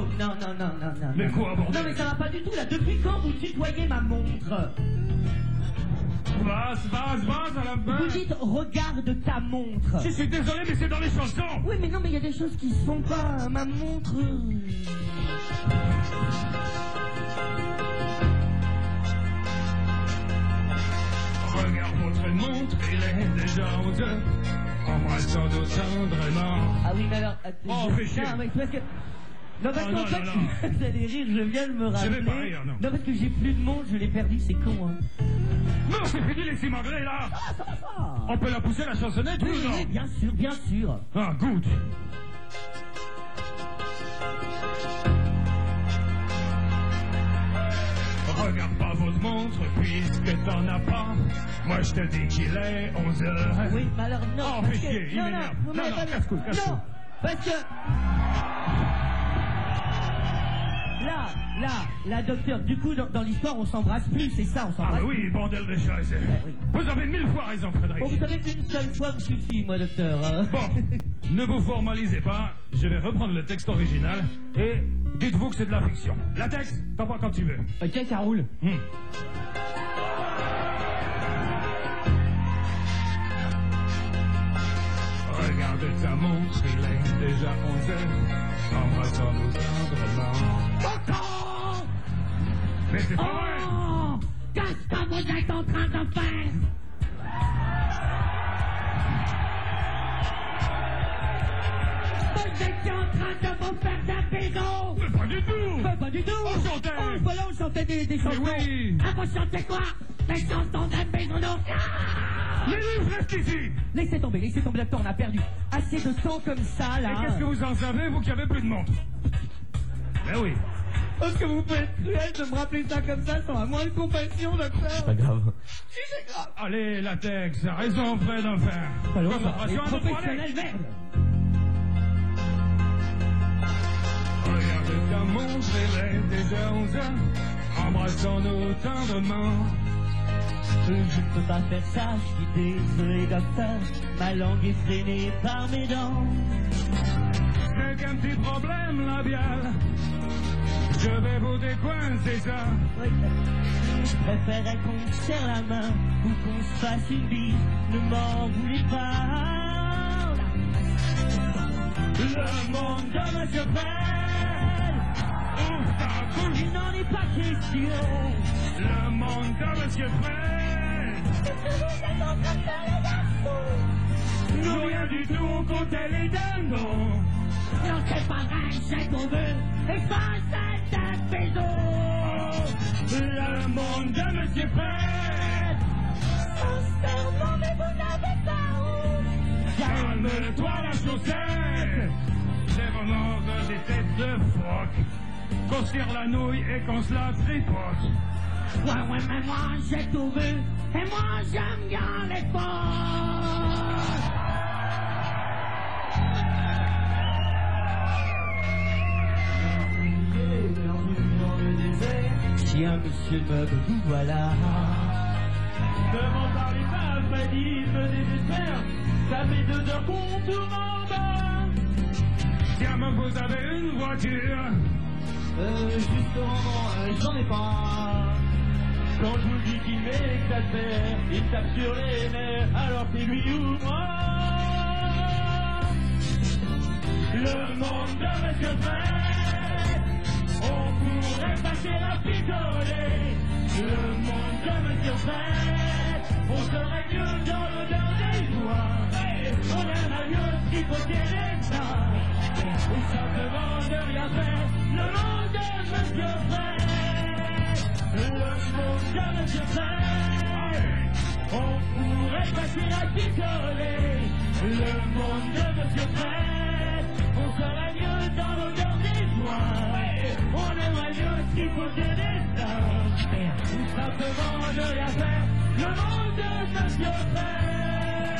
Oh, non. Mais quoi, bordel? Non, mais ça va pas du tout, là. Depuis quand vous tutoyez ma montre? Vas à la fin. Vous dites, regarde ta montre. Je suis désolé, mais c'est dans les chansons. Oui, mais non, mais il y a des choses qui se font pas. Ma montre... Regarde votre montre, il est déjà 11h. Embrassons-nous tendrement. Ah oui, mais alors... Oh, fais chier. Non, mais parce que... Non, parce qu'en fait, vous allez rire, je viens de me rappeler... Je vais pas rire, non. Non, parce que j'ai plus de montre, je l'ai perdu, c'est con, hein. Non, c'est fini les simagrées, là. Ah, ça va. On peut la pousser, la chansonnette, Oui, ou non? oui, bien sûr. Ah, good. Regarde pas votre montre, puisque t'en as pas. Moi, je te dis qu'il est 11h. Oui, mais alors, non. Oh, fais chier, il m'énerve. Non, casse-couille. Non, parce que... Là, docteur, du coup, dans l'histoire, on s'embrasse plus, c'est ça, on Ah, s'embrasse bah oui, bordel de chaise. oui. Vous avez 1000 fois raison, Frédéric. Bon, vous savez qu'une seule fois me suffit, moi, docteur. Bon, ne vous formalisez pas, je vais reprendre le texte original et dites-vous que c'est de la fiction. La texte, t'en prends quand tu veux. Ok, ça roule. Regarde ta montre, il est déjà 11h. Embrassons-nous tendrement. Mais c'est pas vrai! Oh, qu'est-ce que vous êtes en train de faire? Vous étiez en train de vous faire des bisous! Mais pas du tout! Pas du tout! On chantait! Oh, voilà, on chantait des chansons! Mais oui! Ah, vous chantez quoi? Des chansons de bisounours! Les livres restent ici! Laissez tomber, docteur, on a perdu assez de temps comme ça, là! Et qu'est-ce que vous en savez, vous qui avez plus de montre? Ben oui! Est-ce que vous pouvez être cruel de me rappeler ça comme ça sans avoir de compassion, docteur? C'est pas grave. Si, c'est grave. Allez, latex, raison, Fred, enfin! Alors, concentration, un, deux, trois, professionnel, allez. merde! Regarde ta montre, il est déjà 11h. Embrassons-nous tendrement. Je ne peux pas faire ça, je suis désolé, docteur. Ma langue est freinée par mes dents. C'est qu'un petit problème labial. Je vais vous décoincer ça. Oui. Je préférerais qu'on se serre la main ou qu'on se fasse une bise. Ne m'en voulez pas. Le monde de Monsieur Fred. Il n'en est pas question. Le monde de Monsieur Fred. Qu'est-ce que vous êtes en train de faire, les garçons? Nous rien du tout, on comptait les dindons. Non, c'est pas vrai, j'ai trouvé. Et pas cette maison. Le monde de Monsieur Fred. Sincèrement, mais vous n'avez pas honte. Calme-toi la chaussette. C'est vraiment des têtes de phoque. Qu'on se tire la nouille et qu'on se la tripote. Ouais, mais moi j'ai tout vu. Et moi j'aime bien les forts. Tiens, monsieur le meuble, vous voilà. Ne m'en parlez pas, Freddy, me désespère. Ça fait 2 heures qu'on tourne en bas. Tiens, mais vous avez une voiture. Justement, j'en ai pas. Quand je vous dis qu'il m'exaspère, il tape sur les nerfs, alors c'est lui ou moi. Le monde de Monsieur Fred, on pourrait passer la picolée. Le monde de Monsieur Fred, on serait mieux dans l'odeur des joies. On aimerait mieux tripoter ça, ou simplement ne rien faire. Le monde de Monsieur Fred, le monde de Monsieur Fred, on pourrait passer la picolée. Le monde de Monsieur Fred, on serait mieux dans l'odeur des joints. On aimerait mieux tripoter des stars, ou simplement ne rien faire. Le monde de Monsieur Fred.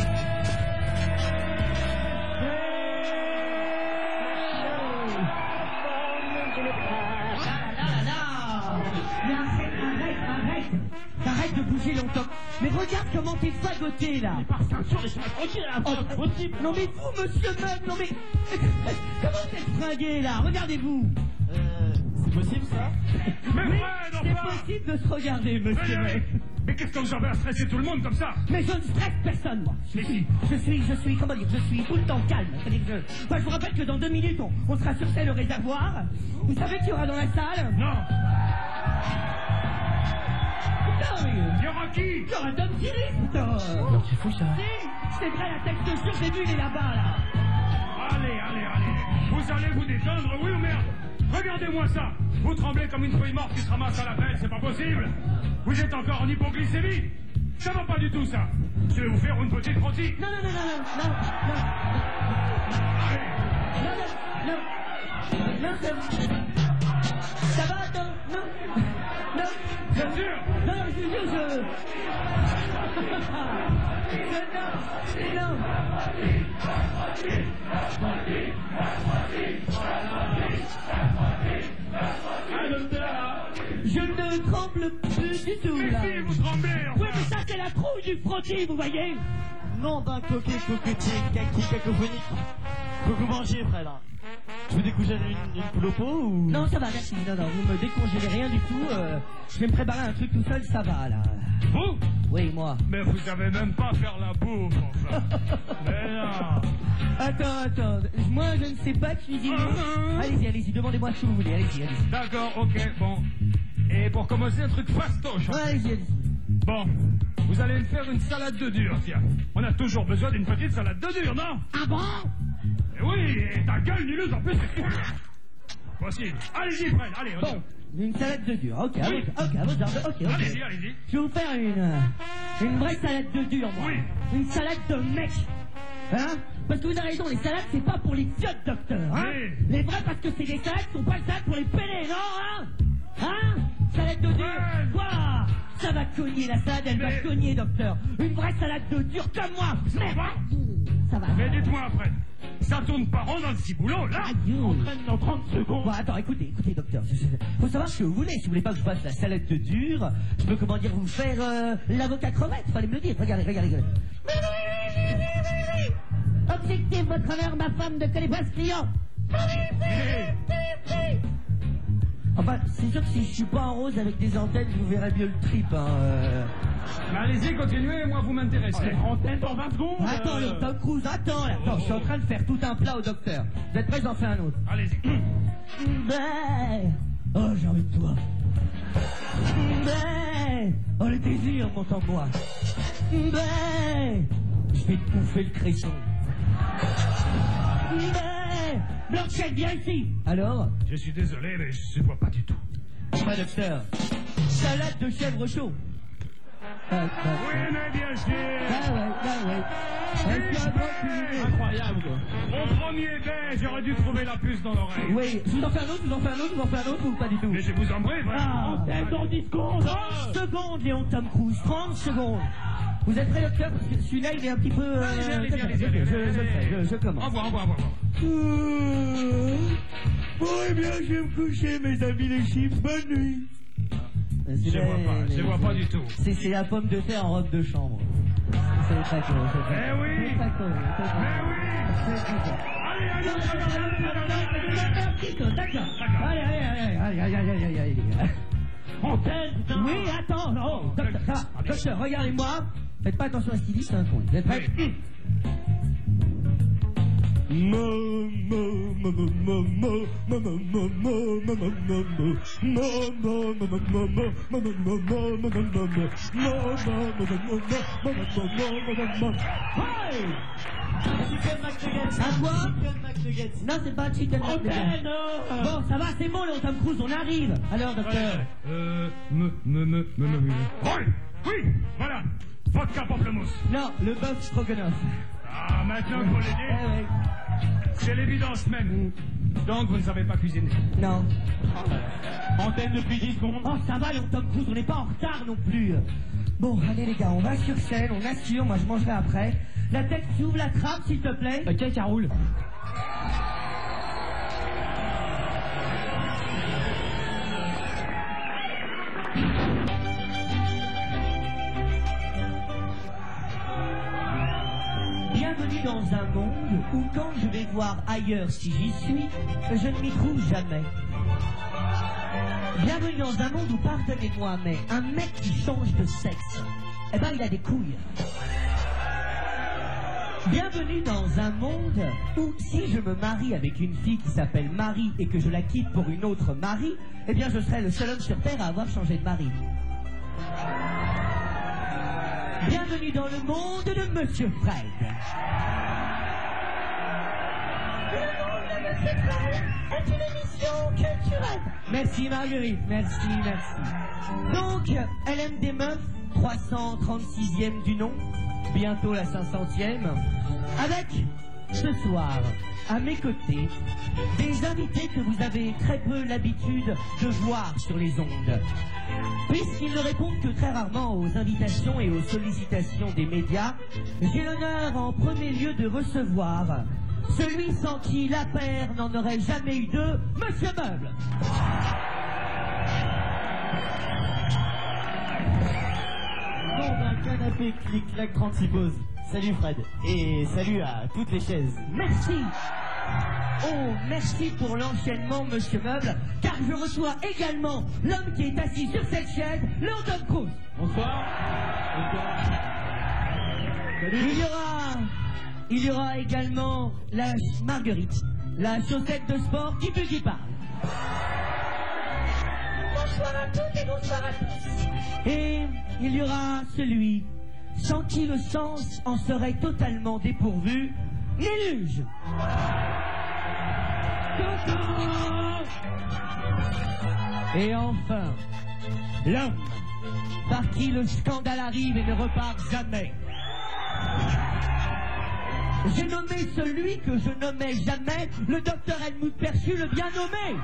T'arrêtes de bouger longtemps. Mais regarde comment t'es fagoté, là. Mais par ceinture, laissez-moi tranquille, là, c'est pas possible. Non mais vous, monsieur Meuble, non mais... Comment vous êtes fringué, là? Regardez-vous. C'est possible, ça? Mais Oui, Fred, c'est enfin! possible de se regarder, monsieur Meuble. Mais qu'est-ce que vous avez à stresser tout le monde comme ça? Mais je ne stresse personne, moi. Mais si. Je suis, comment dire, je suis tout le temps calme. C'est-à-dire que je vous rappelle que dans 2 minutes, on sera sur scène au réservoir. Vous savez qui y aura dans la salle? Non. Putain, mais... Il y aura qui? Il y aura Dom Thierry, putain. Alors, c'est fou, ça. Si, c'est vrai, la texte sûre, j'ai vu, il est là-bas, là. Allez. Vous allez vous détendre, oui ou merde? Regardez-moi ça. Vous tremblez comme une feuille morte qui se ramasse à la pelle, c'est pas possible. Vous êtes encore en hypoglycémie. Ça va pas du tout, ça. Je vais vous faire une petite rôtie. Non. Allez. Non, ça va, attends, non. C'est sûr? Non, je suis sûr, non. Ah, docteur. Je ne tremble plus du tout, Mais là. si, vous tremblez, enfin. Oui, mais ça, c'est la trouille du frottis, vous voyez. Nom d'un coquet coquetier, cacophonique. Faut que vous mangiez, Fred. Je vous décongèle une poule au pot ou... Non, ça va, merci. Non, vous me décongélez rien du tout. Je vais me préparer un truc tout seul, ça va, là. Vous? Oui, moi. Mais vous savez même pas faire la bouffe, enfin. Mais non. Attends. Moi, je ne sais pas cuisiner. Allez-y, demandez-moi ce que vous voulez. Allez-y. D'accord, ok, bon. Et pour commencer, un truc fastoche. hein. Allez-y. Bon, vous allez me faire une salade de dur, tiens. On a toujours besoin d'une petite salade de dur, non? Ah bon? Eh oui, et ta gueule, Nulus, en plus, c'est possible. Allez-y, Fred, allez, on Bon, une salade de dur. Ok, Oui. à vos ordres. Ok. Allez-y. Je vais vous faire une vraie salade de dur, moi. Oui. Une salade de mec. Hein? Parce que vous avez raison, les salades, c'est pas pour les idiotes, docteur. Hein? Oui. Les vrais, parce que c'est des salades, sont pas les salades pour les pédés, non? Hein? Salade de dur. Ouais. Quoi? Ça va cogner, la salade, elle va Mais- cogner, docteur. Une vraie salade de dur comme moi. Ça va. Mais dites-moi, Fred, ça tourne pas rond dans le ciboulot, là? Entraîne dans 30 secondes. Bon, attends, écoutez, docteur. Faut savoir ce que vous voulez. Si vous voulez pas que je fasse la salade de dur, je peux, comment dire, vous faire l'avocat crevette. Fallait me le dire. Regardez. Objectif, votre honneur, ma femme ne connaît pas ce client. Enfin, c'est sûr que si je suis pas en rose avec des antennes, je vous verrai mieux le trip, hein. Mais allez-y, continuez, moi, vous m'intéressez. Antenne dans 20 secondes. Attends, le Tom Cruise, attends, là. Attends, je suis en train de faire tout un plat au docteur. Vous êtes prêts, j'en fais un autre. Allez-y. Oh, j'ai envie de toi. Oh, le désir monte en moi. Je vais te bouffer le cresson. Blanchette, viens ici. Alors? Je suis désolé, mais je ne vois pas du tout. Pas docteur. Salade de chèvre chaud. Oui, mais bien sûr. Est-ce que Incroyable, quoi. Au premier bain, j'aurais dû trouver la puce dans l'oreille. oui, je vous en fais un autre ou pas du tout? Mais je vous en prie, Fred. Antenne dans 10 secondes. 30 secondes, Léon Tom Cruise, 30 secondes. Vous êtes prêt, docteur? Parce que celui-là, il est un petit peu... Allez-y. Je commence. Au revoir. Bon, eh bien, je vais me coucher, mes amis les chips. Bonne nuit. Je vois pas du tout. C'est la pomme de terre en robe de chambre. C'est très cool. Eh oui. C'est très cool. Mais oui. D'accord. Allez. Antenne, putain. Oui, attends. Oh, docteur, ça va. Docteur, regardez-moi. Faites pas attention à ce qu'il dit, c'est un con. Vous êtes prêts? Chicken McNuggets. À quoi? Chicken McNuggets. Non, c'est pas chicken McNuggets. Antenne. Bon, ça va, c'est bon, Léon Tom Cruise, on arrive. Alors, docteur. Oui, voilà. Vodka pamplemousse. Non, le bœuf stroganoff. Ah, maintenant qu'on l'ait dit, Ouais. c'est l'évidence même. Donc, vous ne savez pas cuisiner. Non. Antenne depuis 10 secondes. Oh, ça va, Léon Tom Cruise, on n'est pas en retard non plus. Bon, allez les gars, on va sur scène, on assure, moi je mangerai après. La tête qui ouvre la trappe, s'il te plaît. Ok, ça roule. dans un monde où quand je vais voir ailleurs si j'y suis, je ne m'y trouve jamais. Bienvenue dans un monde où, pardonnez-moi, mais un mec qui change de sexe, eh ben il a des couilles. Bienvenue dans un monde où si je me marie avec une fille qui s'appelle Marie et que je la quitte pour une autre Marie, eh bien je serai le seul homme sur Terre à avoir changé de mari. Bienvenue dans le monde de Monsieur Fred. Le monde de Monsieur Fred est une émission culturelle. Merci Marguerite, merci. Donc, elle aime des meufs, 336e du nom, bientôt la 500e, avec, ce soir, à mes côtés, des invités que vous avez très peu l'habitude de voir sur les ondes. Puisqu'ils ne répondent que très rarement aux invitations et aux sollicitations des médias, j'ai l'honneur en premier lieu de recevoir celui sans qui la paire n'en aurait jamais eu deux, Monsieur Meuble. Nom d'un canapé clic-clac 36 poses. Salut Fred, et salut à toutes les chaises. Merci. Oh, merci pour l'enchaînement, Monsieur Meuble, car je reçois également l'homme qui est assis sur cette chaise, Lord Tom Cruise. Bonsoir. Salut. Il y aura également la Marguerite, la chaussette de sport qui peut qui parle. Bonsoir à toutes et bonsoir à tous. Et il y aura celui sans qui le sens en serait totalement dépourvu, Néluge. Et enfin, l'homme par qui le scandale arrive et ne repart jamais. J'ai nommé celui que je nommais jamais, le docteur Helmut Perchu, le bien nommé.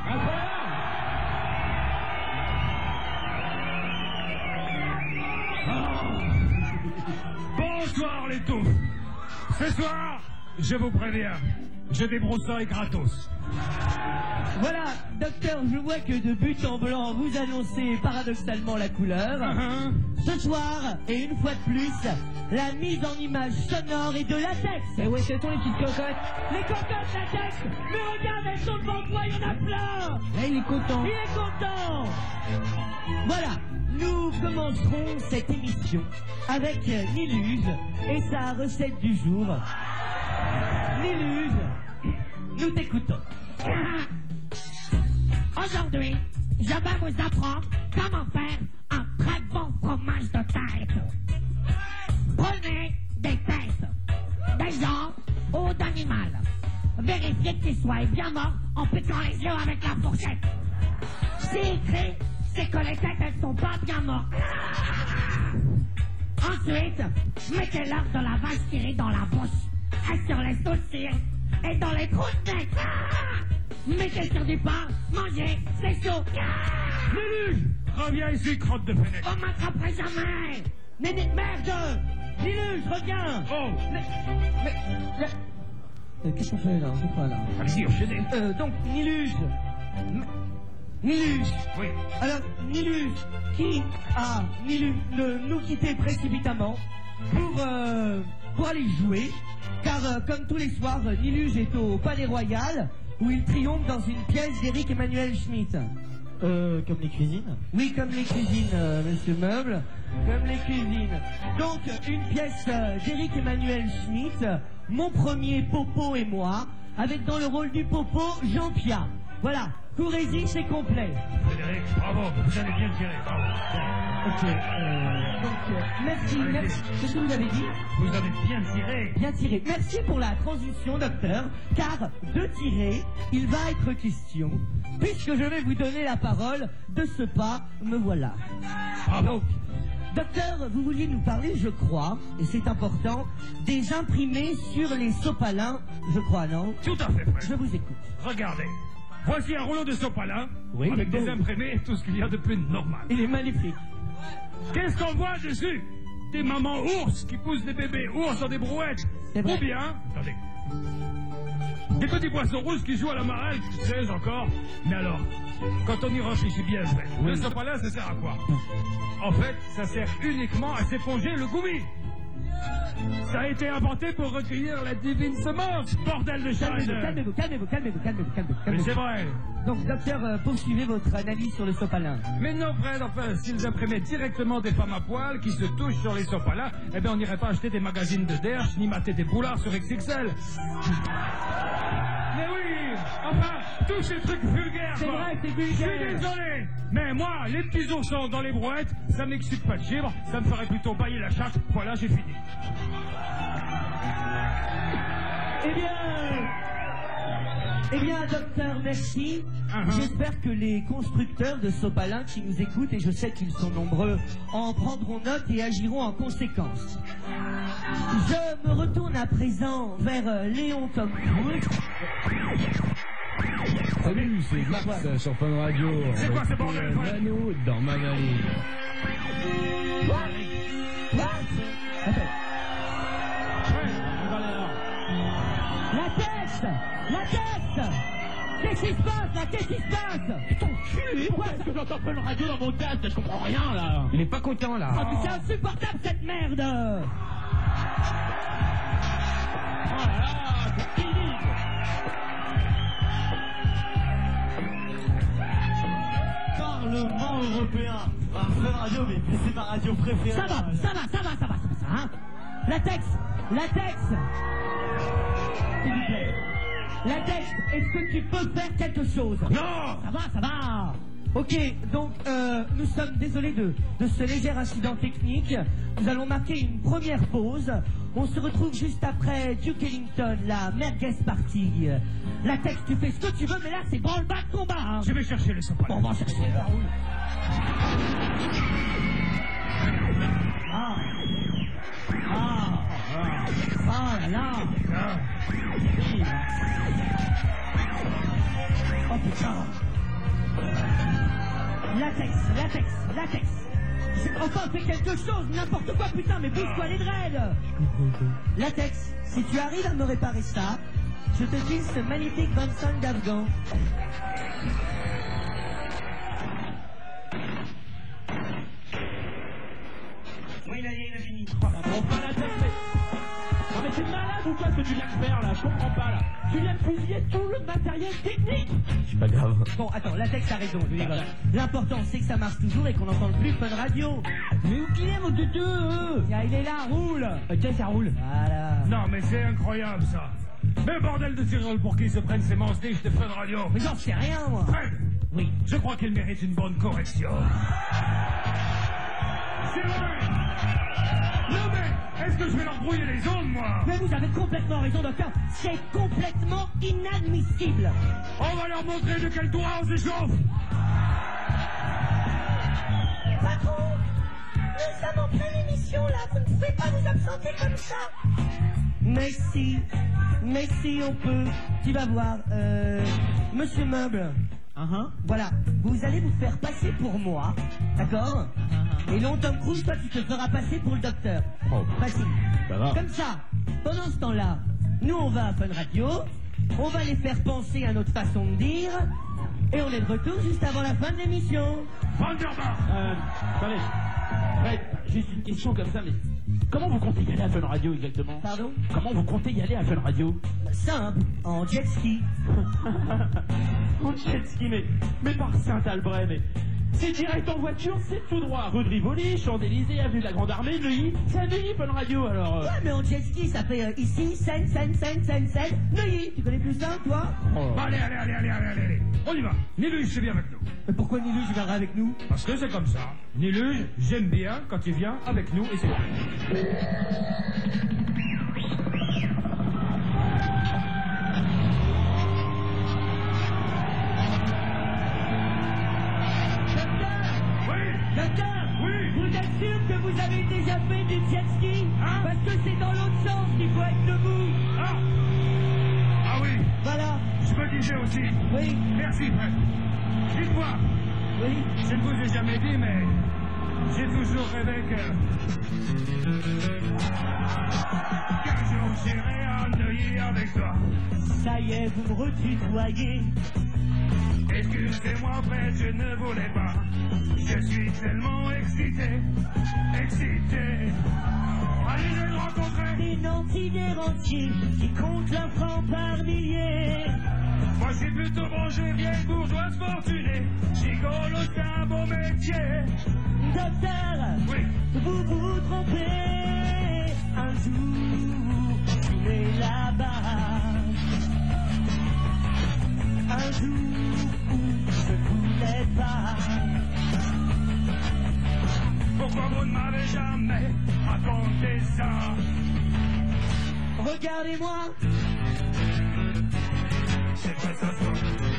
Bonsoir les taupes. Ce soir, je vous préviens, je débroussaille gratos. Voilà, docteur, je vois que de but en blanc, vous annoncez paradoxalement la couleur. Ce soir, et une fois de plus, la mise en image sonore et de latex. Et ouais, ce sont les petites cocottes. Les cocottes latex. Mais regarde, elles sont devant toi, il y en a plein. Là, il est content. Il est content. Voilà, nous commencerons cette émission avec Néluge et sa recette du jour. Néluge, nous t'écoutons. Aujourd'hui, je vais vous apprendre comment faire un très bon fromage de tête. Prenez des têtes, des gens ou d'animal. Vérifiez qu'ils soient bien morts en piquant les yeux avec la fourchette. S'ils crient, c'est que les têtes elles sont pas bien mortes. Ensuite, mettez-leur de la vache qui rit dans la bouche, et sur les sourcils, et dans les trous de nez. Mettez sur du pain, mangez, c'est chaud. Néluge, reviens ici, crotte de fenêtre. On m'attraperait jamais. Néné, merde. Néluge, reviens. Oh, Qu'est-ce qu'on fait là? C'est quoi là? allez-y, enchaînez. Donc, Néluge. Néluge. Oui. Alors, Néluge, qui a nous quitté précipitamment pour aller jouer, car comme tous les soirs, Néluge est au Palais Royal, où il triomphe dans une pièce d'Éric Emmanuel Schmitt. Comme les cuisines. Oui, comme les cuisines, Monsieur Meuble, comme les cuisines. Donc, une pièce d'Éric Emmanuel Schmitt, Mon premier Popo et moi, avec dans le rôle du Popo, Jean-Pierre. Voilà, courez-y, c'est complet. Frédéric, bravo, vous avez bien tiré, bravo. Ok, merci. Qu'est-ce que vous avez dit? Vous avez bien tiré. Bien tiré. Merci pour la transition, docteur, car de tirer, il va être question, puisque je vais vous donner la parole, de ce pas, me voilà. Donc, docteur, vous vouliez nous parler, je crois, et c'est important, des imprimés sur les sopalins, je crois, non? Tout à fait, Fred. Je vous écoute. Regardez. Voici un rouleau de sopalin, Oui, avec il est des beau. imprimés et tout ce qu'il y a de plus normal. Il est magnifique. Qu'est-ce qu'on voit dessus? Des mamans ours qui poussent des bébés ours dans des brouettes. C'est vrai. Ou bien, attendez, des petits poissons rouges qui jouent à la marelle, tu sais encore. Mais alors, quand on y réfléchit bien, le sopalin, ça sert à quoi? En fait, ça sert uniquement à s'éponger le goubi. Ça a été inventé pour recueillir la divine semence, bordel de charge. Calmez-vous. Mais c'est vrai. Donc, docteur, poursuivez votre analyse sur le sopalin. Mais non, Fred, enfin, s'ils imprimaient directement des femmes à poil qui se touchent sur les sopalins, eh bien, on n'irait pas acheter des magazines de derche ni mater des boulards sur XXL. Mais oui, enfin, tous ces trucs vulgaires. C'est quoi. vrai, c'est vulgaire. Je suis désolé, mais moi, les petits oursons dans les brouettes, ça m'excite pas de givre, ça me ferait plutôt bailler la chatte. Voilà, j'ai fini. Eh bien, docteur, merci. J'espère que les constructeurs de sopalins qui nous écoutent, et je sais qu'ils sont nombreux, en prendront note et agiront en conséquence. Je me retourne à présent vers Léon Tom Cruise. Salut, c'est Max sur Fun Radio. C'est quoi ce bordel, Fred? Nano dans ma valise. La tête Qu'est-ce qui se passe là? Qu'est-ce qui se passe? Ton cul! Pourquoi est-ce que j'entends Fun Radio dans mon casque? Je comprends rien là! Il est pas content là. Oh, mais c'est insupportable cette merde! Oh là là, c'est fini! Parlement européen! Fun Radio, mais c'est ma radio préférée! Ça va, hein? Latex! S'il vous plaît. Latex, est-ce que tu peux faire quelque chose? Non! Ça va. Ok, donc nous sommes désolés de ce léger incident technique. Nous allons marquer une première pause. On se retrouve juste après Duke Ellington, la merguez party. Latex, tu fais ce que tu veux, mais là c'est branle-bas de combat. Hein. Je vais chercher les sopalins. Bon, on va chercher Raoul. Ah là là. Oh putain. Latex. Enfin, fais quelque chose, n'importe quoi, putain, mais bouge-toi les dreads. Latex, si tu arrives à me réparer ça, je te file ce magnifique 25 d'Afghan. Oui, il a fini. Bon, pas la tête, mais... Non mais c'est malade ou quoi ce que tu viens de faire là? Je comprends pas là. Tu viens de fusiller tout le matériel technique. C'est pas grave. Bon, attends, Latex a raison, je rigole. L'important, c'est que ça marche toujours et qu'on n'entende plus Fun Radio. Mais où qu'il est, mon tutu? Il est là, roule. Tiens, ça roule. Voilà. Non, mais c'est incroyable, ça. Mais bordel de Tyrol pour qu'ils se prennent ces manstiches de Fun Radio. Mais j'en sais rien, moi. Fred, Oui. je crois qu'il mérite une bonne correction. C'est vrai. Non, mais est-ce que je vais leur brouiller les ondes, moi? Mais vous avez complètement raison, docteur. C'est complètement inadmissible. On va leur montrer de quel doigt on s'échauffe. Patron, nous sommes en pleine émission, là. Vous ne pouvez pas vous absenter comme ça. Mais si, on peut. Tu vas voir, Monsieur Meuble. Voilà, vous allez vous faire passer pour moi, d'accord? Et non, Tom Cruise, toi, tu te feras passer pour le docteur. Oh. Facile. Ça va. Comme ça, pendant ce temps-là, nous, on va à Fun Radio, on va les faire penser à notre façon de dire, et on est de retour juste avant la fin de l'émission. Vanderbar. Attendez. Fred, juste une question comme ça, mais... Comment vous comptez y aller à Fun Radio exactement? Pardon? Comment vous comptez y aller à Fun Radio? Simple, en jet ski. En jet ski, mais par Saint-Albret, mais... C'est direct en voiture, c'est tout droit. Rue de Rivoli, Champs-Élysées, avenue de la Grande Armée, Neuilly. C'est à Neuilly, Fun Radio, alors... Ouais, mais en jet ski, ça fait ici, Seine, Neuilly. Tu connais plus ça, toi? Bah, allez. On y va. Niluge, c'est bien avec nous. Mais pourquoi Niluge viendra avec nous? Parce que c'est comme ça. Niluge, j'aime bien quand il vient avec nous et c'est tout. Docteur, Oui. vous êtes sûr que vous avez déjà fait du jet ski? Hein? Parce que c'est dans l'autre sens qu'il faut être debout. Ah oui, Voilà. je me disais aussi. Oui, Merci, Fred. Dites-moi, oui. je ne vous ai jamais dit, mais j'ai toujours rêvé qu'un jour j'irai à Neuilly avec toi. Ça y est, vous me retutoyez. Excusez-moi, Fred, je ne voulais pas. Je suis tellement excité. Allez, considère entier qui compte leurs francs par milliers. Moi, je suis plutôt branché, vieille bourgeoise fortunée. Gigolo, c'est un bon métier. Docteur, Oui. vous vous trompez. Un jour, jouez là-bas. Un jour où je voulais pas. Pourquoi vous ne m'avez jamais raconté ça? Regardez-moi, C'est pas ça, toi.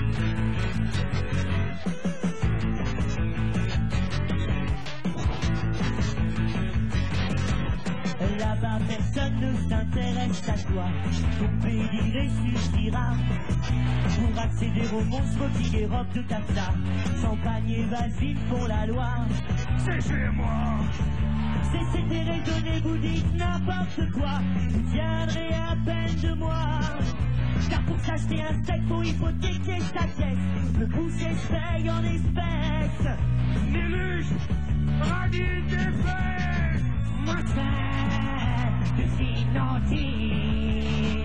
là-bas personne ne s'intéresse à toi. Ton pédigré suffira pour accéder aux monstres qui robes de Tata. Champagne et vasine font la loi. C'est chez moi. Cessez de raisonner, vous dites n'importe quoi. Vous tiendrez à peine de moi. Car pour s'acheter un steak, faut hypothéquer sa caisse. Le boucher se paye en espèces. Méluche, radis tes fesses. Moi c'est du synoptique.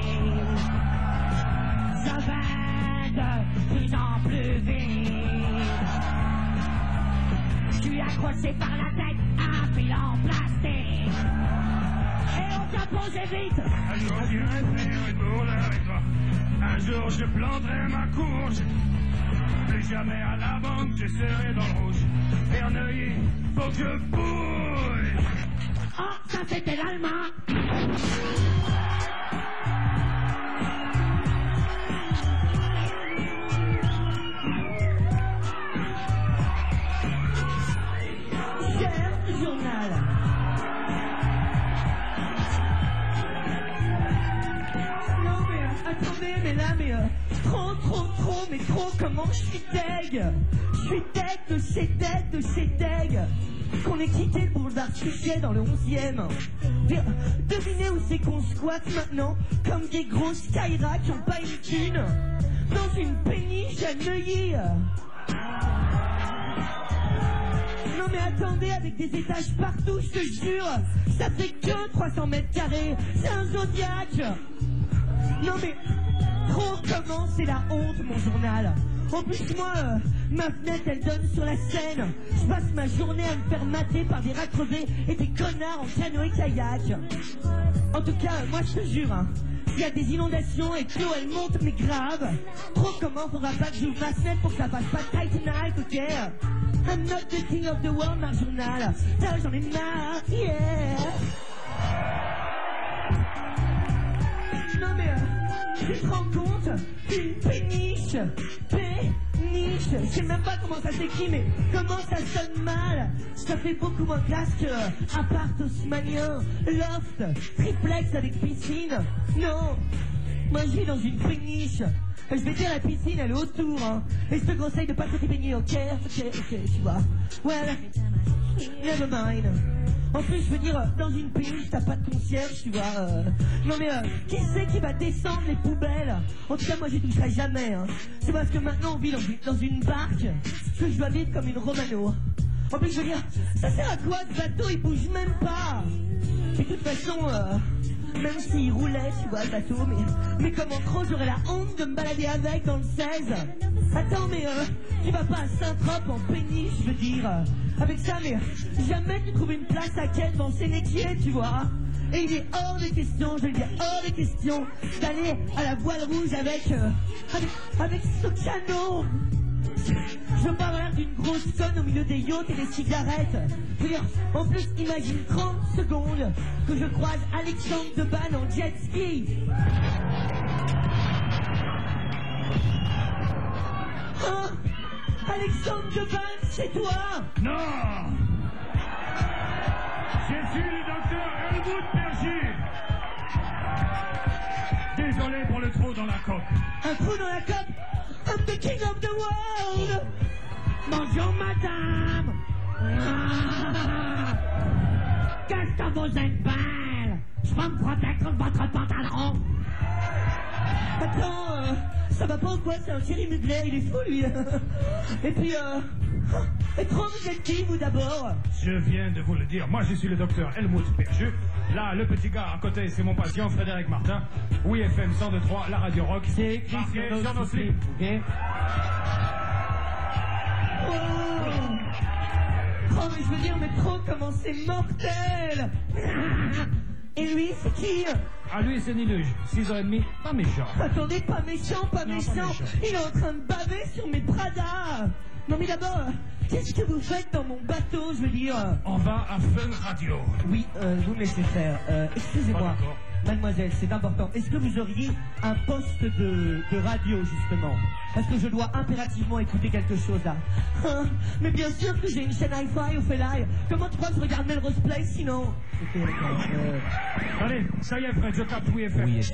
Je vais de plus en plus vite. Je suis accroché par la tête à un fil en plastique. Et on t'approche vite. Un jour j'irai faire une bourde avec toi. Un jour je planterai ma courge. Plus jamais à la banque je serai dans le rouge. Vers Neuilly, faut que je bouge. Oh, ça c'était l'allemand. Cher journal. Non mais attendez, mais là trop, mais trop, comment je suis deg. Je suis deg de chez deg. Qu'on ait quitté le boulevard Suchet dans le 11e. Devinez où c'est qu'on squatte maintenant, comme des gros Skyra qui ont pas une thune. Dans une péniche à Neuilly. Non mais attendez, avec des étages partout, je te jure, ça fait que 300 mètres carrés, c'est un Zodiac. Non mais, trop comment c'est la honte mon journal. En plus moi, ma fenêtre elle donne sur la Seine. Je passe ma journée à me faire mater par des rats crevés et des connards en canoë-kayak. En tout cas, moi je te jure, hein, s'il y a des inondations et que l'eau elle monte mais grave, trop comment faudra pas que j'ouvre ma fenêtre pour que ça passe pas tight tonight, ok? I'm not the king of the world, ma journal. Ça j'en ai marre, yeah. Non mais, tu te rends compte? Une péniche, péniche. Je sais même pas comment ça s'écrit, mais comment ça sonne mal. Ça fait beaucoup moins classe que appart haussmannien, loft, triplex avec piscine. Non, moi je vis dans une péniche. Je vais dire la piscine elle est autour, hein. Et je te conseille de pas trop t'y baigner, ok, tu vois. Well, never mind. En plus, je veux dire, dans une péniche, t'as pas de concierge, tu vois. Non mais, qui c'est qui va descendre les poubelles? En tout cas, moi, j'y toucherai jamais, hein. C'est parce que maintenant, on vit dans une barque que je dois vivre comme une Romano. En plus, je veux dire, ça sert à quoi ce bateau? Il bouge même pas. Et de toute façon, même s'il roulait, tu vois, le bateau, mais comment trop j'aurais la honte de me balader avec dans le 16. Attends, mais tu vas pas à Saint-Trope en péniche, je veux dire. Avec ça, mais jamais tu trouves une place à quai devant Sénéquier, tu vois. Et il est hors de question, je veux dire, hors de question d'aller à la voile rouge avec Socano. Je veux pas avoir l'air d'une grosse conne au milieu des yachts et des cigarettes. Je veux dire, en plus, imagine 30 secondes que je croise Alexandre Debanne en jet ski. Hein? Alexandre Debanne, c'est toi? Non! Je suis le docteur Helmut Berger. Désolé pour le trou dans la coque. Un trou dans la coque? I'm the king of the world! Bonjour madame. Qu'est-ce que vous êtes belle? Je peux me protéger contre votre pantalon? Attends, ça va pas ou quoi? C'est un Thierry Mugler, il est fou lui. Et puis, et trop vous êtes qui vous d'abord? Je viens de vous le dire, moi je suis le docteur Helmut Perchu. Là, le petit gars à côté, c'est mon patient Frédéric Martin. Oui, FM 102.3, la radio rock. C'est écrit sur nos slips, ok? Oh, mais je veux dire, mais trop comment c'est mortel. Et lui, c'est qui? Ah, lui, c'est Niluge. 6h30, pas méchant. Attendez, pas méchant, pas Non, méchant. pas méchant. Il est en train de baver sur mes Prada. Non mais d'abord, qu'est-ce que vous faites dans mon bateau, je veux dire? On va à Fun Radio. Oui, vous me laissez faire. Excusez-moi, Pas d'accord. mademoiselle, c'est important. Est-ce que vous auriez un poste de radio, justement? Parce que je dois impérativement écouter quelque chose, là. Hein? Mais bien sûr que j'ai une chaîne hi-fi au Felaï. Comment tu crois que je regarde Melrose Place, sinon? Allez, ça y est, Fred, je capte Oui FM. Oui,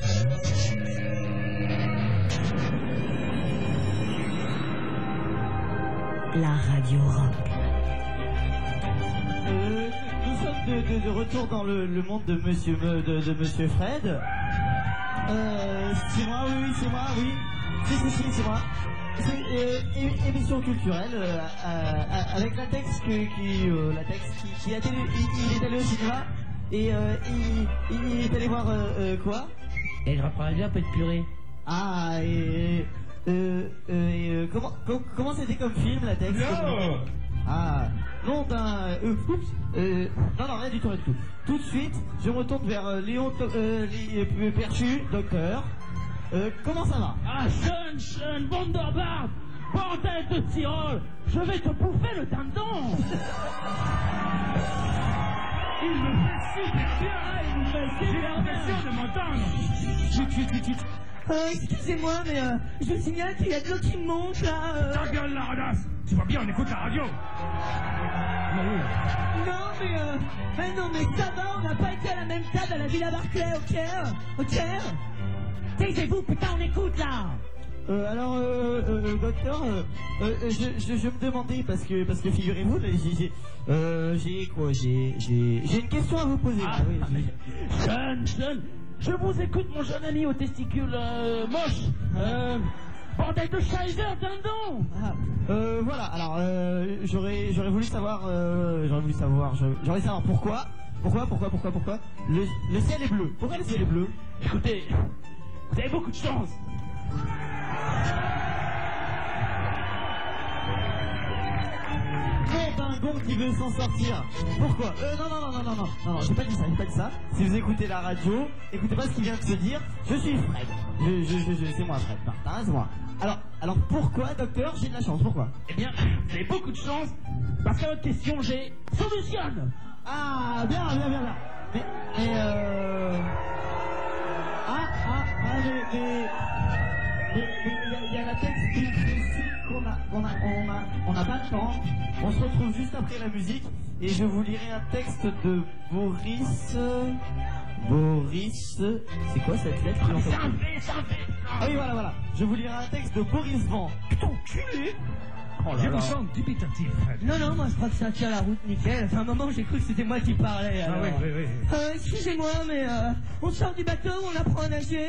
La radio rock. Nous sommes de retour dans le monde de Monsieur Fred. C'est moi, oui, c'est moi, oui. Si, c'est moi. C'est émission culturelle avec Latex qui a été, il est allé au cinéma et il est allé voir quoi? Et je reprendrais bien un peu de purée. Ah comment c'était comme film, Latex? Non. Ah, nom d'un... non, rien du tout. Tout de suite, je me retourne vers Léon Perchu, docteur. Comment ça va? Ah, Schön, Wunderbar, bordel de Tyrol, je vais te bouffer le dindon. Il me fait super bien. Il me fait J'ai super l'impression bien. de m'entendre. Chut. Excusez-moi, mais je vous signale qu'il y a de l'eau qui monte, là. Ta gueule, la radasse. Tu vois bien, on écoute la radio. Non, mais ça va, on n'a pas été à la même table à la Villa Barclay, ok? Taisez-vous, putain, on écoute, là. Alors, docteur, je me demandais, parce que figurez-vous, j'ai une question à vous poser. Ah, oui. Schön, je vous écoute, mon jeune ami aux testicules moches. Bordel de Scheiser, dindon. Voilà, alors, j'aurais voulu savoir pourquoi le ciel est bleu. Pourquoi le ciel est bleu? Écoutez, vous avez beaucoup de chance. Un gond qui veut s'en sortir. Pourquoi? Non, j'ai pas dit ça. Si vous écoutez la radio, écoutez pas ce qu'il vient de se dire. Je suis Fred. C'est moi, Fred Martin, c'est moi. Alors pourquoi, docteur, j'ai de la chance? Pourquoi? Eh bien, vous avez beaucoup de chance, parce qu'à votre question, j'ai solutionne. Ah, bien. Mais il y a la texte on n'a pas le temps. On se retrouve juste après la musique et je vous lirai un texte de Boris. C'est quoi cette lettre? C'est un V. Ah oui, voilà. Je vous lirai un texte de Boris Van. Putain, culé. Je vous sens dubitatif, Fred. Non, moi je crois que ça tient la route nickel. Enfin, un moment j'ai cru que c'était moi qui parlais. Ah Alors. oui. Excusez-moi, mais on sort du bateau, on apprend à nager.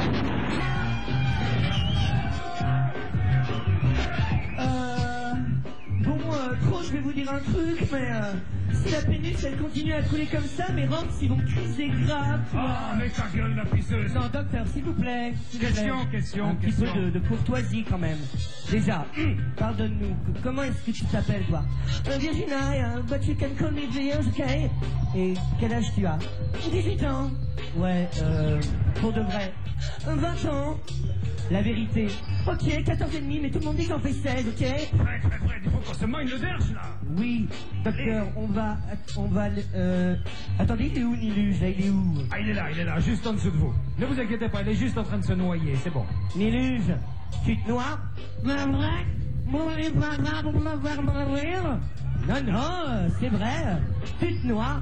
Trop, je vais vous dire un truc, mais si la péniche elle continue à couler comme ça, mes rangs ils vont cuiser grave. Ah, mais ta gueule, la pisseuse. Non, docteur, s'il vous plaît. Question. Un petit peu de courtoisie quand même. Déjà, pardonne-nous. Comment est-ce que tu t'appelles, toi? Virginia, but you can call me Virge, ok? Et quel âge tu as? 18 ans. Ouais, pour de vrai. 20 ans. La vérité. Ok, 14 et demi, mais tout le monde dit que j'en fais 16, ok? Fred, il faut qu'on se moigne le derge, là. Oui, docteur, on va... Attendez, il est où, Niluge, là, il est où? Ah, il est là, juste en dessous de vous. Ne vous inquiétez pas, il est juste en train de se noyer, c'est bon. Niluge, tu te noies? Non, c'est vrai. Tu te noies?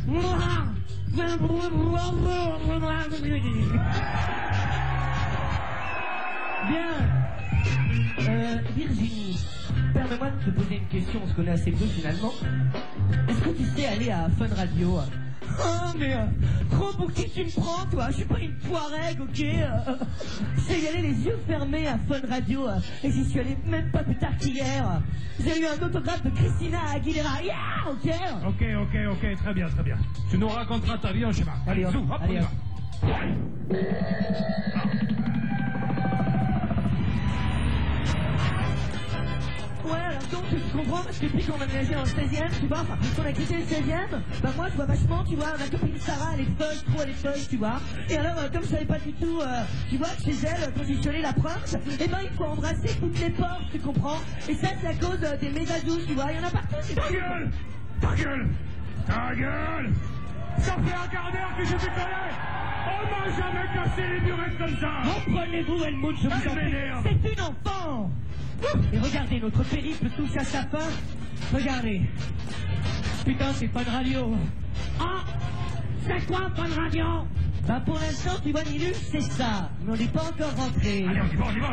Bien. Virginie, permets-moi de te poser une question, on se connaît assez peu finalement. Est-ce que tu sais aller à Fun Radio? Oh, mais gros, pour qui tu me prends, toi? Je suis pas une Touareg, ok? Je suis y aller les yeux fermés à Fun Radio, et j'y suis allé même pas plus tard qu'hier. J'ai eu un autographe de Christina Aguilera, yeah, ok? Ok, très bien. Tu nous raconteras ta vie en chemin. Allez, hop, zou, hop, allez, on y va. Ouais, alors donc, je comprends, parce que depuis qu'on a déménagé dans le 16e, tu vois, enfin, qu'on a quitté le 16e, bah moi, je vois vachement, tu vois, ma copine Sarah, elle est folle, trop elle est folle, tu vois. Et alors, comme je savais pas du tout, tu vois, que chez elle, quand j'ai collé la proche, eh ben, il faut embrasser toutes les portes, tu comprends. Et ça, c'est à cause des mégadous, tu vois, il y en a partout, c'est Ta gueule! Ça fait un quart d'heure que je te connais! On m'a jamais cassé les burettes comme ça! Reprenez-vous, Helmut, je vous en prie. m'énerve. C'est une enfant. Et regardez, notre périple touche à sa fin. Regardez. Putain, c'est Fun Radio. Ah, c'est quoi Fun Radio? Bah pour l'instant, tu vois, Nilus, c'est ça. Mais on n'est pas encore rentré. Allez, on y va! Non,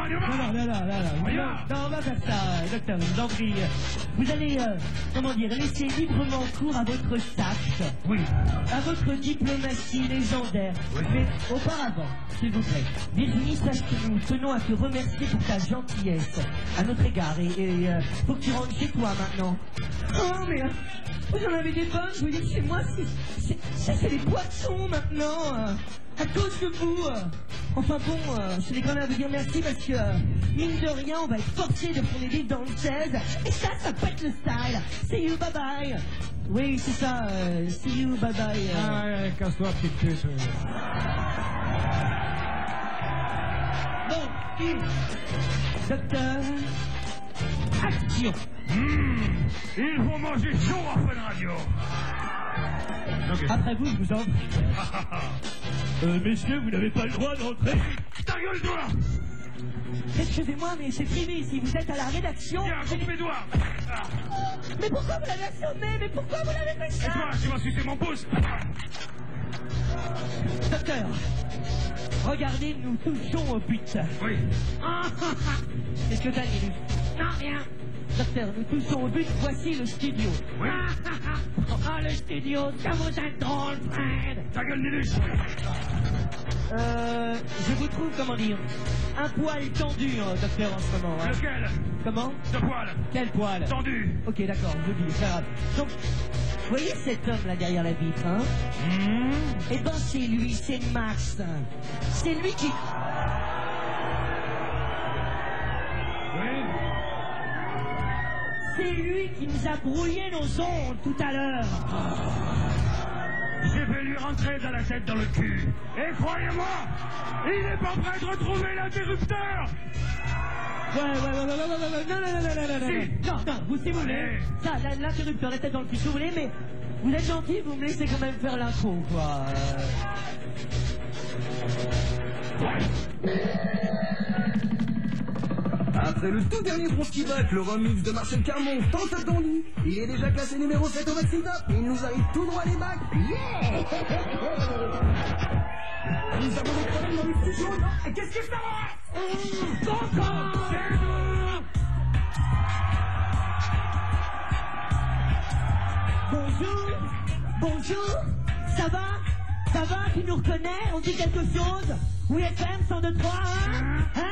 on va faire ça, docteur, je vous en prie. Vous allez, comment dire, laisser librement cours à votre sac. Oui. À votre diplomatie légendaire. Oui. Mais auparavant, s'il vous plaît, Virginie, sache que nous tenons à te remercier pour ta gentillesse à notre égard. Et faut que tu rentres chez toi maintenant. Oh, mais j'en avais des bonnes, je vous dis, chez moi, c'est les poissons maintenant. À cause de vous. Enfin bon, je tenais quand même à vous dire merci parce que, mine de rien, on va être forcé de prendre des livres dans le 16. Et ça pète le style. See you, bye bye. Oui, c'est ça, see you, bye bye. Ah ouais, casse-toi, petite pute. Bon, docteur, action. Il faut manger chaud à Fun Radio. Ok. Après vous, je vous en prie. Messieurs, vous n'avez pas le droit d'entrer. Ta gueule, toi! Excusez-moi, mais c'est privé ici. Vous êtes à la rédaction. Tiens, coupe mes doigts! Mais pourquoi vous l'avez assommé? Mais pourquoi vous l'avez fait Et ça? toi, tu vas sucer mon pouce! Docteur, regardez, nous touchons au but. Oui. Qu'est-ce que t'as, Nilus? Non, rien. Docteur, nous touchons au but, voici le studio. Oui. Ah, le studio, ça vous êtes drôle, Fred. Ta gueule, Nilus! Je vous trouve, comment dire, un poil tendu, docteur, en ce moment. Hein. Lequel? Comment? Ce poil! Quel poil? Tendu! Ok, d'accord, je vous dis, c'est pas grave. Donc, vous voyez cet homme là derrière la vitre, hein? Eh ben, c'est lui, c'est Max. C'est lui qui... Oui. C'est lui qui nous a brouillé nos ondes tout à l'heure. Je vais lui rentrer dans la tête dans le cul. Et croyez-moi, il n'est pas prêt de retrouver l'interrupteur. Non, vous si vous voulez. Allez. Ça, l'interrupteur, la tête dans le cul, si vous voulez, mais vous êtes gentil, vous me laissez quand même faire l'intro, quoi. Après le tout dernier Frontibac, le remix de Marcel Carmon, tant attendu, il est déjà classé numéro 7 au Maxi Top, il nous arrive tout droit les bacs. Yeah. Nous avons des problèmes dans le studio, non? Et qu'est-ce que ça va? C'est nous. Bonjour, ça va? Tu nous reconnais? On dit quelque chose? Oui, FM 102.3, hein?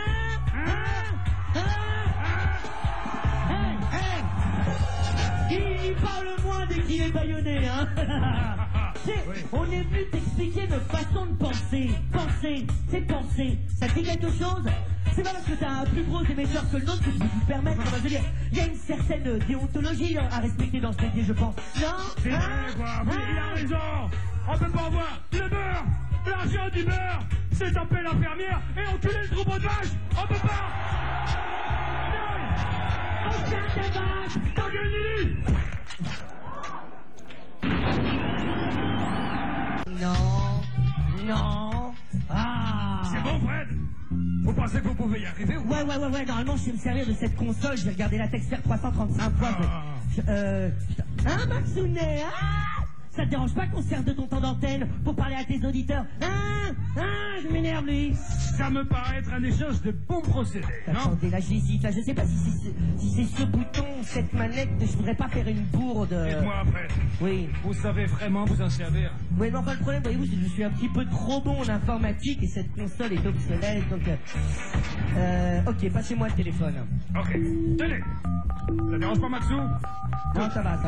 Il parle moins dès qu'il est bâillonné, hein? On est venu t'expliquer notre façon de penser. C'est penser. Ça te dit quelque chose? C'est pas parce que t'as un plus gros émetteur que le nôtre que tu peux te permettre. Enfin, je veux dire, il y a une certaine déontologie à respecter dans ce métier, je pense. Non? C'est vrai, quoi. Oui, il a raison. On peut pas voir le beurre, l'argent du beurre. C'est taper l'infirmière et enculer le troupeau de vaches. On peut pas. Aucun débat. Ta gueule, Nilus. Non. Ah. C'est bon, Fred? Vous pensez que vous pouvez y arriver ou pas? Ouais. Normalement, je vais me servir de cette console. J'ai regardé la texte faire 335 fois. Hein, Maxounet? Ah, ça te dérange pas qu'on se serve de ton temps d'antenne pour parler à tes auditeurs? Hein? Ah, je m'énerve, lui. Ça me paraît être un échange de bons procédés, non? Attendez, là, j'hésite. Là, je sais pas si c'est ce bouton, cette manette. Je voudrais pas faire une bourde. Dites-moi, Fred. Oui. Vous savez vraiment vous en servir? Oui, mais enfin, le problème, voyez-vous, c'est que je suis un petit peu trop bon en informatique et cette console est obsolète, donc... ok, passez-moi le téléphone. Ok, tenez. Ça dérange pas, Maxou? Non, ça va.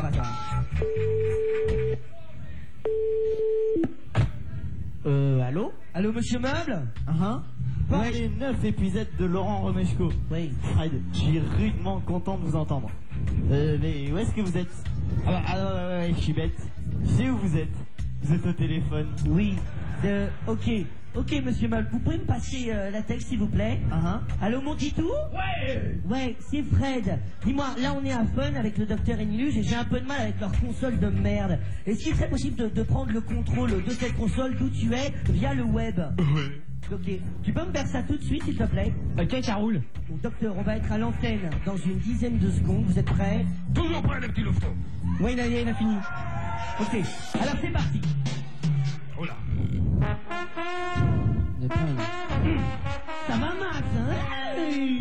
Allô? Allô, monsieur Meuble? Par Ouais. les 9 épisodes de Laurent Romeshko. Oui. Fred, je suis rudement content de vous entendre. Mais où est-ce que vous êtes? Ouais, je suis bête. Je sais où vous êtes. Vous êtes au téléphone. Oui. Ok, monsieur Meuble, vous pouvez me passer la texte, s'il vous plaît? Allô, mon titou? Ouais, c'est Fred. Dis-moi, là, on est à Fun avec le docteur Eniluge et j'ai un peu de mal avec leur console de merde. Est-ce qu'il serait possible de prendre le contrôle de cette console d'où tu es via le web? Oui. Ok, tu peux me faire ça tout de suite, s'il te plaît? Ok, ça roule. Donc, docteur, on va être à l'antenne dans une dizaine de secondes. Vous êtes prêts? Toujours prêt, les petits louveteaux. Oui, il a fini. Ok, alors c'est parti. Oh là. Ça va, Max, hein?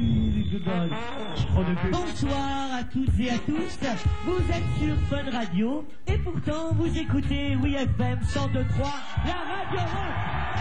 Bonsoir à toutes et à tous. Vous êtes sur Fun Radio et pourtant vous écoutez WeFM 102.3, la radio rock.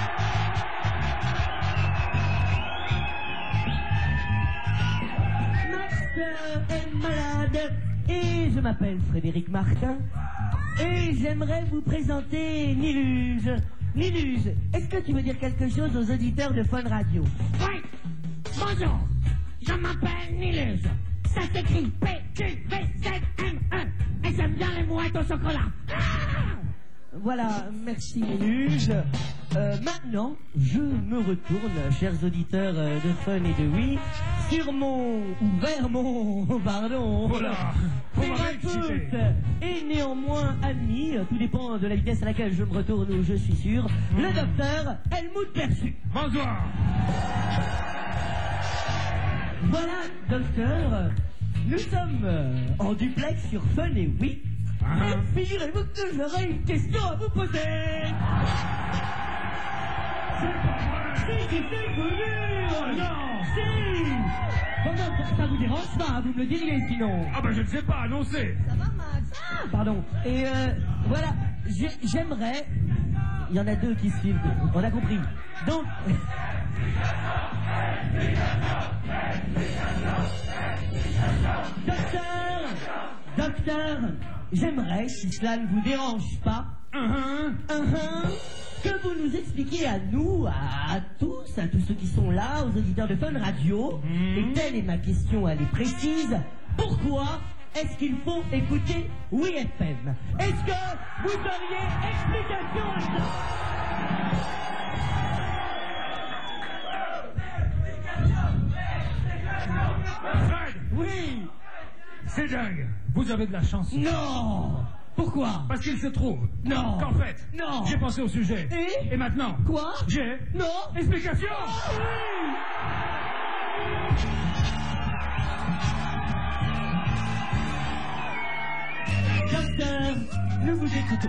Max est malade et je m'appelle Frédéric Martin et j'aimerais vous présenter Niluge. Niluge, est-ce que tu veux dire quelque chose aux auditeurs de Fun Radio? Oui. Bonjour. Je m'appelle Niluge. Ça s'écrit P-Q-V-Z-M-E. Et j'aime bien les mouettes au chocolat. Ah! Voilà, merci Niluge. Maintenant, je me retourne, chers auditeurs de Fun et de Oui, vers mon Voilà. Vous m'avez excité. thérapeute et néanmoins ami, tout dépend de la vitesse à laquelle je me retourne ou je suis sûr, le docteur Helmut Persu. Bonsoir. Voilà, docteur, nous sommes en duplex sur Fun et Oui. Et figurez-vous que j'aurais une question à vous poser. Si, c'est connu. Non. Si. Comment ça vous dérange pas? Vous me le diriez sinon. Ah ben je ne sais pas, annoncez. Ça va, Max? Ah, pardon. Et voilà, j'aimerais... Il y en a deux qui suivent, on a compris. Donc... Docteur, j'aimerais, si cela ne vous dérange pas, que vous nous expliquiez à nous, à tous ceux qui sont là, aux auditeurs de Fun Radio, et telle est ma question, elle est précise, pourquoi est-ce qu'il faut écouter WeFM? Est-ce que vous auriez explication à ça? Fred. Oui. C'est dingue. Vous avez de la chance. Non. Pourquoi? Parce qu'il se trouve Non. qu'en fait, Non. j'ai pensé au sujet. Et maintenant, Quoi? j'ai Non. explication. Docteur, nous vous écoutons.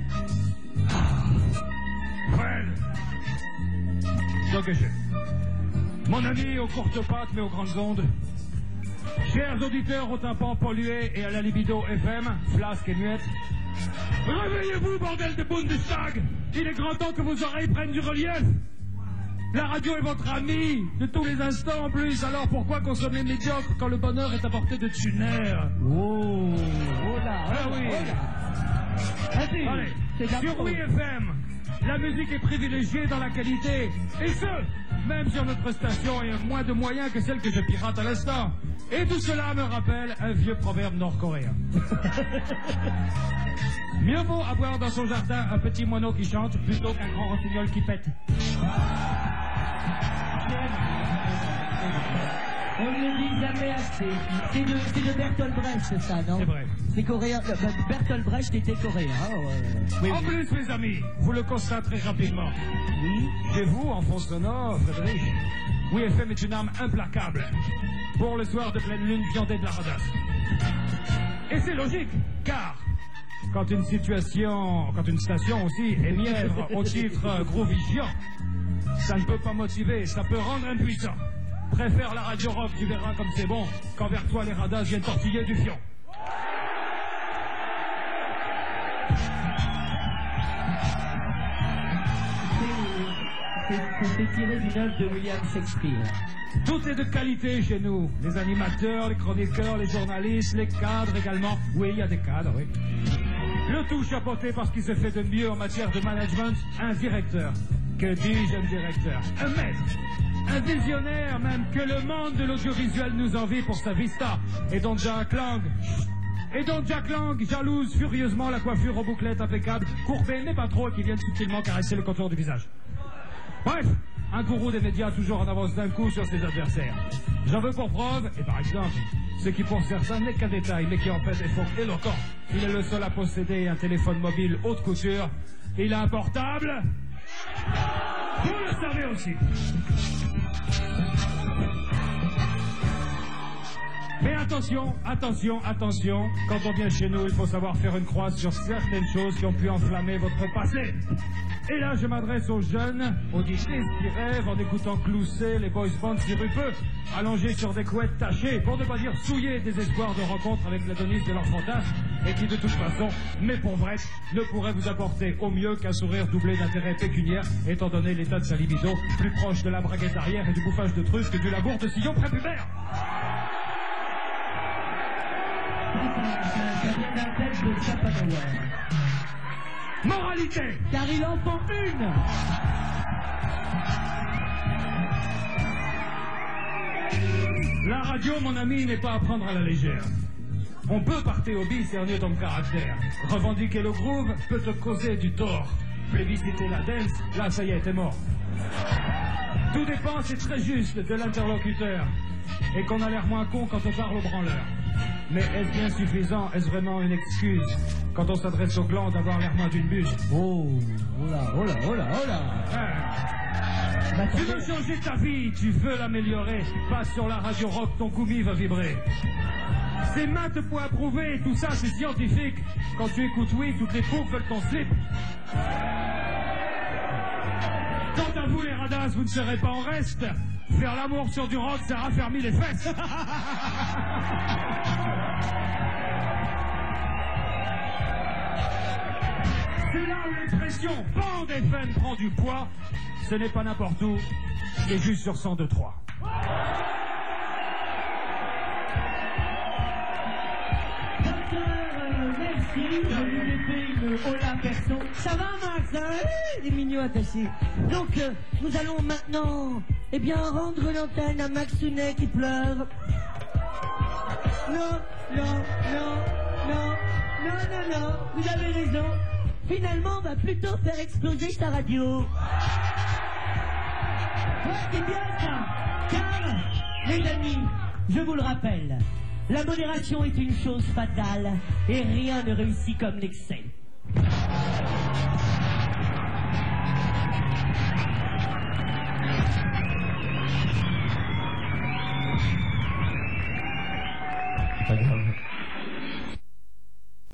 Fred. Donc j'ai. Mon ami aux courtes pattes mais aux grandes ondes. Chers auditeurs au tympan pollué et à la libido FM, flasque et muette. Réveillez-vous, bordel de Bundestag! Il est grand temps que vos oreilles prennent du relief! La radio est votre ami, de tous les instants en plus, alors pourquoi consommer médiocre quand le bonheur est à portée de tunnel? Oh là, Ah oui! Allez, Allez, c'est de la sur faute. WeFM, la musique est privilégiée dans la qualité, et ce, même sur notre station a moins de moyens que celle que je pirate à l'instant. Et tout cela me rappelle un vieux proverbe nord-coréen. Mieux vaut avoir dans son jardin un petit moineau qui chante plutôt qu'un grand rossignol qui pète. On ne le dit jamais assez. C'est de Bertolt Brecht, ça, non? C'est vrai. C'est coréen. Bertolt Brecht était coréen. En plus, mes amis, vous le constaterez rapidement. Oui. Chez vous, en fond sonore, Frédéric, WeFM est une arme implacable pour le soir de pleine lune viandée de la radasse. Et c'est logique, car quand une station aussi est mièvre au titre Gros Vigilant, Ça ne peut pas motiver, ça peut rendre impuissant. Préfère la radio rock, tu verras comme c'est bon, qu'envers toi les radins viennent tortiller du fion. C'est tiré d'une œuvre de William Shakespeare. Tout est de qualité chez nous. Les animateurs, les chroniqueurs, les journalistes, les cadres également. Oui, il y a des cadres, oui. Le tout chapeauté par ce qui se fait de mieux en matière de management, un directeur. Que dis-je, un directeur? Un maître. Un visionnaire même que le monde de l'audiovisuel nous envie pour sa vista. Et dont Jack Lang jalouse furieusement la coiffure aux bouclettes impeccable, courbée mais pas trop, et qui viennent subtilement caresser le contour du visage. Bref, un gourou des médias toujours en avance d'un coup sur ses adversaires. J'en veux pour preuve, et par exemple, ce qui pour certains n'est qu'un détail, mais qui en fait est fort éloquent. Il est le seul à posséder un téléphone mobile haute couture. Il a un portable. Vous le savez aussi. Mais attention, quand on vient chez nous, il faut savoir faire une croix sur certaines choses qui ont pu enflammer votre passé. Et là, je m'adresse aux jeunes, auditrices qui rêvent en écoutant glousser les boys bands sirupeux, allongés sur des couettes tachées, pour ne pas dire souillés des espoirs de rencontre avec l'Adonis de leur fantasme, et qui de toute façon, mais pour vrai, ne pourraient vous apporter au mieux qu'un sourire doublé d'intérêt pécuniaire, étant donné l'état de sa libido, plus proche de la braguette arrière et du bouffage de trucs que du labour de sillon prépubère. Ça vient d'un texte de Schopenhauer. Moralité. Car il en faut une. La radio, mon ami, n'est pas à prendre à la légère. On peut partir au bis cerner ton caractère. Revendiquer le groove peut te causer du tort. Plébisciter la dance, là, ça y est, t'es mort. Tout dépend, c'est très juste, de l'interlocuteur. Et qu'on a l'air moins con quand on parle au branleur. Mais est-ce bien suffisant? Est-ce vraiment une excuse quand on s'adresse aux glands d'avoir l'air moins d'une buse? Oh là. Tu veux changer ta vie, tu veux l'améliorer. Passe sur la radio rock, ton goumi va vibrer. C'est maintes fois prouvé, tout ça c'est scientifique. Quand tu écoutes oui, toutes les poufs veulent ton slip. Quant à vous les radasses, vous ne serez pas en reste. Faire l'amour sur du rock, ça raffermit les fesses. C'est là où l'expression bande FM prend du poids. Ce n'est pas n'importe où, c'est juste sur 102.3. Merci, je vous ai fait une hola perso. Ça va, Max, hein? Il est mignon attaché. Donc, nous allons maintenant, rendre l'antenne à Max Sounet qui pleure. Non, vous avez raison. Finalement, on va plutôt faire exploser sa radio. Ouais, c'est bien ça. Car, les amis, je vous le rappelle, la modération est une chose fatale et rien ne réussit comme l'excès. Pas grave.